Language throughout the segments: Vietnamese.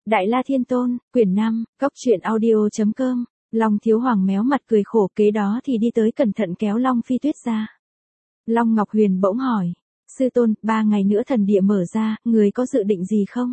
Đại La Thiên Tôn, quyển 5, Cốc truyện audio.com, Long Thiếu Hoàng méo mặt cười khổ, kế đó thì đi tới cẩn thận kéo Long Phi Tuyết ra. Long Ngọc Huyền bỗng hỏi, sư tôn, 3 ngày nữa thần địa mở ra, người có dự định gì không?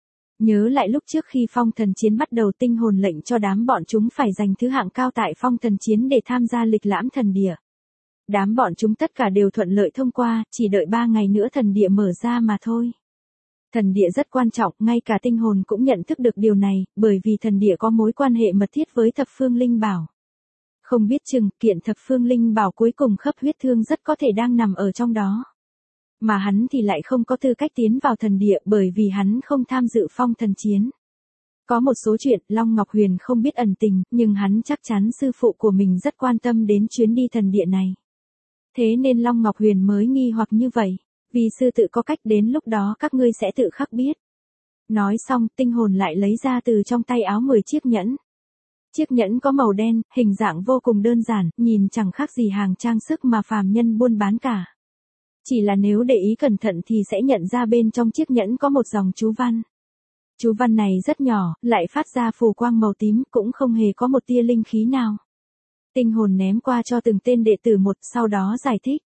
Nhớ lại lúc trước khi phong thần chiến bắt đầu, tinh hồn lệnh cho đám bọn chúng phải giành thứ hạng cao tại phong thần chiến để tham gia lịch lãm thần địa. Đám bọn chúng tất cả đều thuận lợi thông qua, chỉ đợi 3 ngày nữa thần địa mở ra mà thôi. Thần địa rất quan trọng, ngay cả tinh hồn cũng nhận thức được điều này, bởi vì thần địa có mối quan hệ mật thiết với thập phương linh bảo. Không biết chừng, kiện thập phương linh bảo cuối cùng khắp huyết thương rất có thể đang nằm ở trong đó. Mà hắn thì lại không có tư cách tiến vào thần địa bởi vì hắn không tham dự phong thần chiến. Có một số chuyện Long Ngọc Huyền không biết ẩn tình, nhưng hắn chắc chắn sư phụ của mình rất quan tâm đến chuyến đi thần địa này. Thế nên Long Ngọc Huyền mới nghi hoặc như vậy. Vì sư tự có cách, đến lúc đó các ngươi sẽ tự khắc biết. Nói xong, tinh hồn lại lấy ra từ trong tay áo 10 chiếc nhẫn. Chiếc nhẫn có màu đen, hình dạng vô cùng đơn giản, nhìn chẳng khác gì hàng trang sức mà phàm nhân buôn bán cả. Chỉ là nếu để ý cẩn thận thì sẽ nhận ra bên trong chiếc nhẫn có một dòng chú văn. Chú văn này rất nhỏ, lại phát ra phù quang màu tím, cũng không hề có một tia linh khí nào. Tinh hồn ném qua cho từng tên đệ tử một, sau đó giải thích.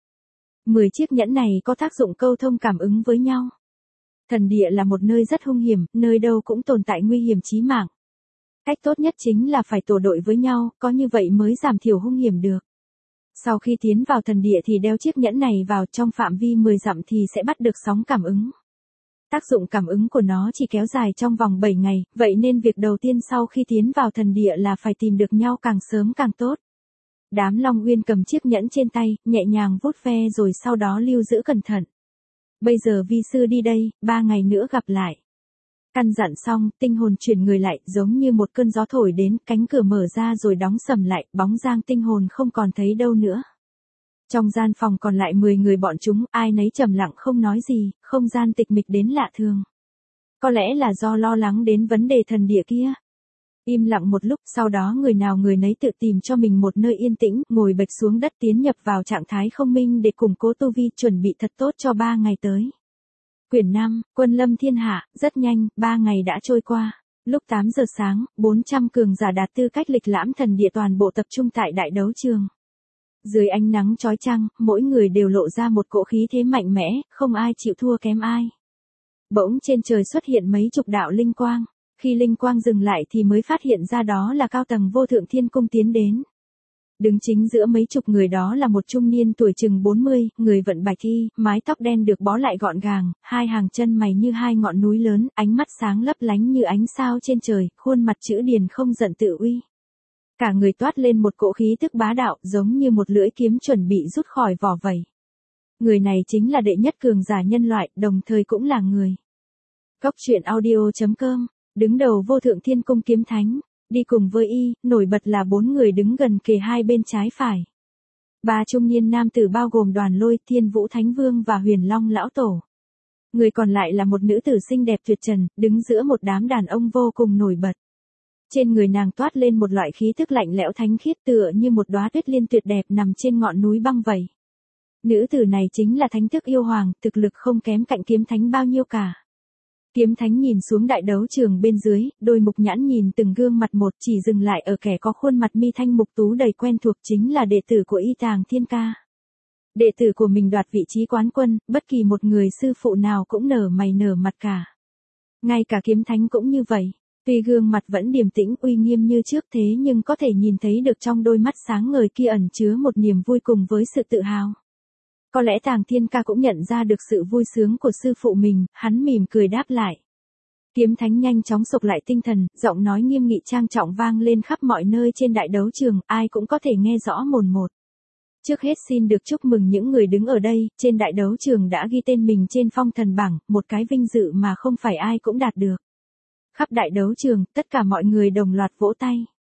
10 chiếc nhẫn này có tác dụng câu thông cảm ứng với nhau. Thần địa là một nơi rất hung hiểm, nơi đâu cũng tồn tại nguy hiểm chí mạng. Cách tốt nhất chính là phải tổ đội với nhau, có như vậy mới giảm thiểu hung hiểm được. Sau khi tiến vào thần địa thì đeo chiếc nhẫn này vào, trong phạm vi 10 dặm thì sẽ bắt được sóng cảm ứng. Tác dụng cảm ứng của nó chỉ kéo dài trong vòng 7 ngày, vậy nên việc đầu tiên sau khi tiến vào thần địa là phải tìm được nhau càng sớm càng tốt. Đám Long Uyên cầm chiếc nhẫn trên tay, nhẹ nhàng vuốt ve rồi sau đó lưu giữ cẩn thận. Bây giờ vi sư đi đây, 3 ngày nữa gặp lại. Căn dặn xong, tinh hồn chuyển người lại, giống như một cơn gió thổi đến, cánh cửa mở ra rồi đóng sầm lại, bóng dáng tinh hồn không còn thấy đâu nữa. Trong gian phòng còn lại 10 người bọn chúng, ai nấy trầm lặng không nói gì, không gian tịch mịch đến lạ thường. Có lẽ là do lo lắng đến vấn đề thần địa kia. Im lặng một lúc, sau đó người nào người nấy tự tìm cho mình một nơi yên tĩnh, ngồi bệt xuống đất, tiến nhập vào trạng thái không minh để củng cố tu vi, chuẩn bị thật tốt cho 3 ngày tới. Quyển 5, Quân lâm thiên hạ. Rất nhanh, 3 ngày đã trôi qua. Lúc 8 giờ sáng, 400 cường giả đạt tư cách lịch lãm thần địa toàn bộ tập trung tại đại đấu trường. Dưới ánh nắng chói chang, mỗi người đều lộ ra một cỗ khí thế mạnh mẽ, không ai chịu thua kém ai. Bỗng trên trời xuất hiện mấy chục đạo linh quang. Khi linh quang dừng lại thì mới phát hiện ra đó là cao tầng Vô Thượng Thiên Cung tiến đến. Đứng chính giữa mấy chục người đó là một trung niên tuổi chừng 40, người vận bạch y, mái tóc đen được bó lại gọn gàng, hai hàng chân mày như hai ngọn núi lớn, ánh mắt sáng lấp lánh như ánh sao trên trời, khuôn mặt chữ điền không giận tự uy. Cả người toát lên một cỗ khí tức bá đạo, giống như một lưỡi kiếm chuẩn bị rút khỏi vỏ vẩy. Người này chính là đệ nhất cường giả nhân loại, đồng thời cũng là người. Cốc truyện audio.com. Đứng đầu Vô Thượng Thiên Cung kiếm thánh, đi cùng với y, nổi bật là 4 người đứng gần kề hai bên trái phải. 3 trung niên nam tử bao gồm Đoàn Lôi, Thiên Vũ Thánh Vương và Huyền Long Lão Tổ. Người còn lại là một nữ tử xinh đẹp tuyệt trần, đứng giữa một đám đàn ông vô cùng nổi bật. Trên người nàng toát lên một loại khí tức lạnh lẽo thánh khiết, tựa như một đóa tuyết liên tuyệt đẹp nằm trên ngọn núi băng vậy. Nữ tử này chính là Thánh Thức Yêu Hoàng, thực lực không kém cạnh kiếm thánh bao nhiêu cả. Kiếm thánh nhìn xuống đại đấu trường bên dưới, đôi mục nhãn nhìn từng gương mặt một, chỉ dừng lại ở kẻ có khuôn mặt mi thanh mục tú đầy quen thuộc, chính là đệ tử của Y Tàng Thiên Ca. Đệ tử của mình đoạt vị trí quán quân, bất kỳ một người sư phụ nào cũng nở mày nở mặt cả. Ngay cả kiếm thánh cũng như vậy, tuy gương mặt vẫn điềm tĩnh uy nghiêm như trước thế nhưng có thể nhìn thấy được trong đôi mắt sáng ngời kia ẩn chứa một niềm vui cùng với sự tự hào. Có lẽ Tàng Thiên Ca cũng nhận ra được sự vui sướng của sư phụ mình, hắn mỉm cười đáp lại. Kiếm thánh nhanh chóng sục lại tinh thần, giọng nói nghiêm nghị trang trọng vang lên khắp mọi nơi trên đại đấu trường, ai cũng có thể nghe rõ mồn một. Trước hết xin được chúc mừng những người đứng ở đây, trên đại đấu trường đã ghi tên mình trên phong thần bảng, một cái vinh dự mà không phải ai cũng đạt được. Khắp đại đấu trường, tất cả mọi người đồng loạt vỗ tay.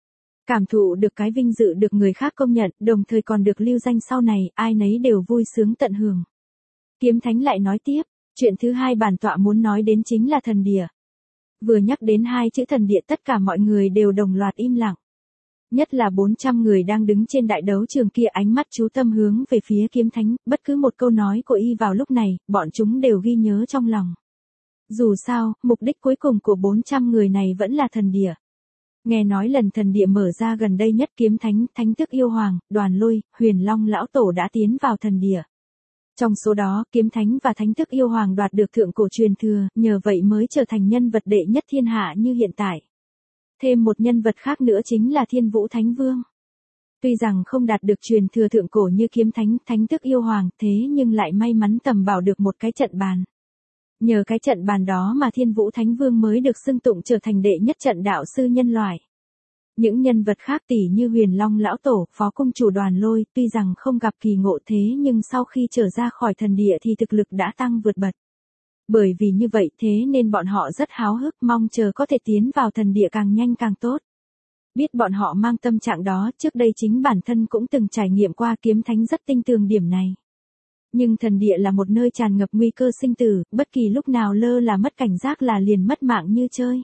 Cảm thụ được cái vinh dự được người khác công nhận, đồng thời còn được lưu danh sau này, ai nấy đều vui sướng tận hưởng. Kiếm thánh lại nói tiếp, chuyện thứ hai bản tọa muốn nói đến chính là thần địa. Vừa nhắc đến hai chữ thần địa tất cả mọi người đều đồng loạt im lặng. Nhất là 400 người đang đứng trên đại đấu trường kia, ánh mắt chú tâm hướng về phía kiếm thánh, bất cứ một câu nói của y vào lúc này, bọn chúng đều ghi nhớ trong lòng. Dù sao, mục đích cuối cùng của 400 người này vẫn là thần địa. Nghe nói lần thần địa mở ra gần đây nhất kiếm thánh, thánh thức yêu hoàng, Đoàn Lôi, Huyền Long lão tổ đã tiến vào thần địa. Trong số đó, kiếm thánh và thánh thức yêu hoàng đoạt được thượng cổ truyền thừa, nhờ vậy mới trở thành nhân vật đệ nhất thiên hạ như hiện tại. Thêm một nhân vật khác nữa chính là Thiên Vũ Thánh Vương. Tuy rằng không đạt được truyền thừa thượng cổ như kiếm thánh, thánh thức yêu hoàng, thế nhưng lại may mắn tầm bảo được một cái trận bàn. Nhờ cái trận bàn đó mà Thiên Vũ Thánh Vương mới được xưng tụng trở thành đệ nhất trận đạo sư nhân loại. Những nhân vật khác tỷ như Huyền Long lão tổ, phó cung chủ Đoàn Lôi, tuy rằng không gặp kỳ ngộ thế nhưng sau khi trở ra khỏi thần địa thì thực lực đã tăng vượt bậc. Bởi vì như vậy thế nên bọn họ rất háo hức mong chờ có thể tiến vào thần địa càng nhanh càng tốt. Biết bọn họ mang tâm trạng đó, trước đây chính bản thân cũng từng trải nghiệm qua, kiếm thánh rất tinh tường điểm này. Nhưng thần địa là một nơi tràn ngập nguy cơ sinh tử, bất kỳ lúc nào lơ là mất cảnh giác là liền mất mạng như chơi.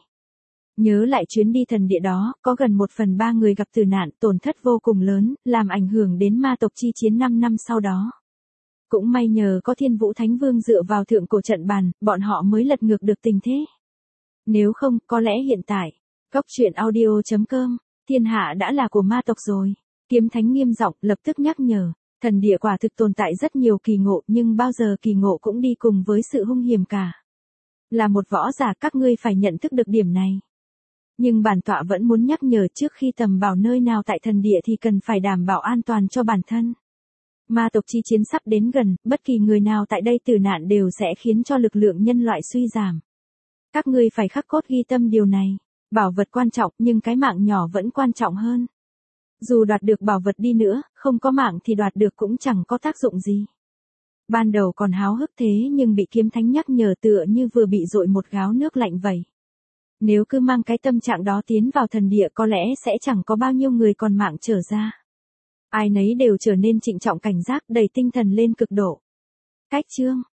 Nhớ lại chuyến đi thần địa đó, có gần 1/3 người gặp tử nạn, tổn thất vô cùng lớn, làm ảnh hưởng đến ma tộc chi chiến 5 năm sau đó. Cũng may nhờ có Thiên Vũ Thánh Vương dựa vào thượng cổ trận bàn, bọn họ mới lật ngược được tình thế. Nếu không, có lẽ hiện tại, Cóc Truyện Audio.com, thiên hạ đã là của ma tộc rồi. Kiếm thánh nghiêm giọng lập tức nhắc nhở, thần địa quả thực tồn tại rất nhiều kỳ ngộ nhưng bao giờ kỳ ngộ cũng đi cùng với sự hung hiểm cả. Là một võ giả các ngươi phải nhận thức được điểm này. Nhưng bản tọa vẫn muốn nhắc nhở trước khi tầm bảo nơi nào tại thần địa thì cần phải đảm bảo an toàn cho bản thân. Ma tộc chi chiến sắp đến gần, bất kỳ người nào tại đây tử nạn đều sẽ khiến cho lực lượng nhân loại suy giảm. Các ngươi phải khắc cốt ghi tâm điều này. Bảo vật quan trọng nhưng cái mạng nhỏ vẫn quan trọng hơn. Dù đoạt được bảo vật đi nữa, không có mạng thì đoạt được cũng chẳng có tác dụng gì. Ban đầu còn háo hức thế nhưng bị kiếm thánh nhắc nhở tựa như vừa bị dội một gáo nước lạnh vậy. Nếu cứ mang cái tâm trạng đó tiến vào thần địa có lẽ sẽ chẳng có bao nhiêu người còn mạng trở ra. Ai nấy đều trở nên trịnh trọng cảnh giác, đầy tinh thần lên cực độ. Cách chương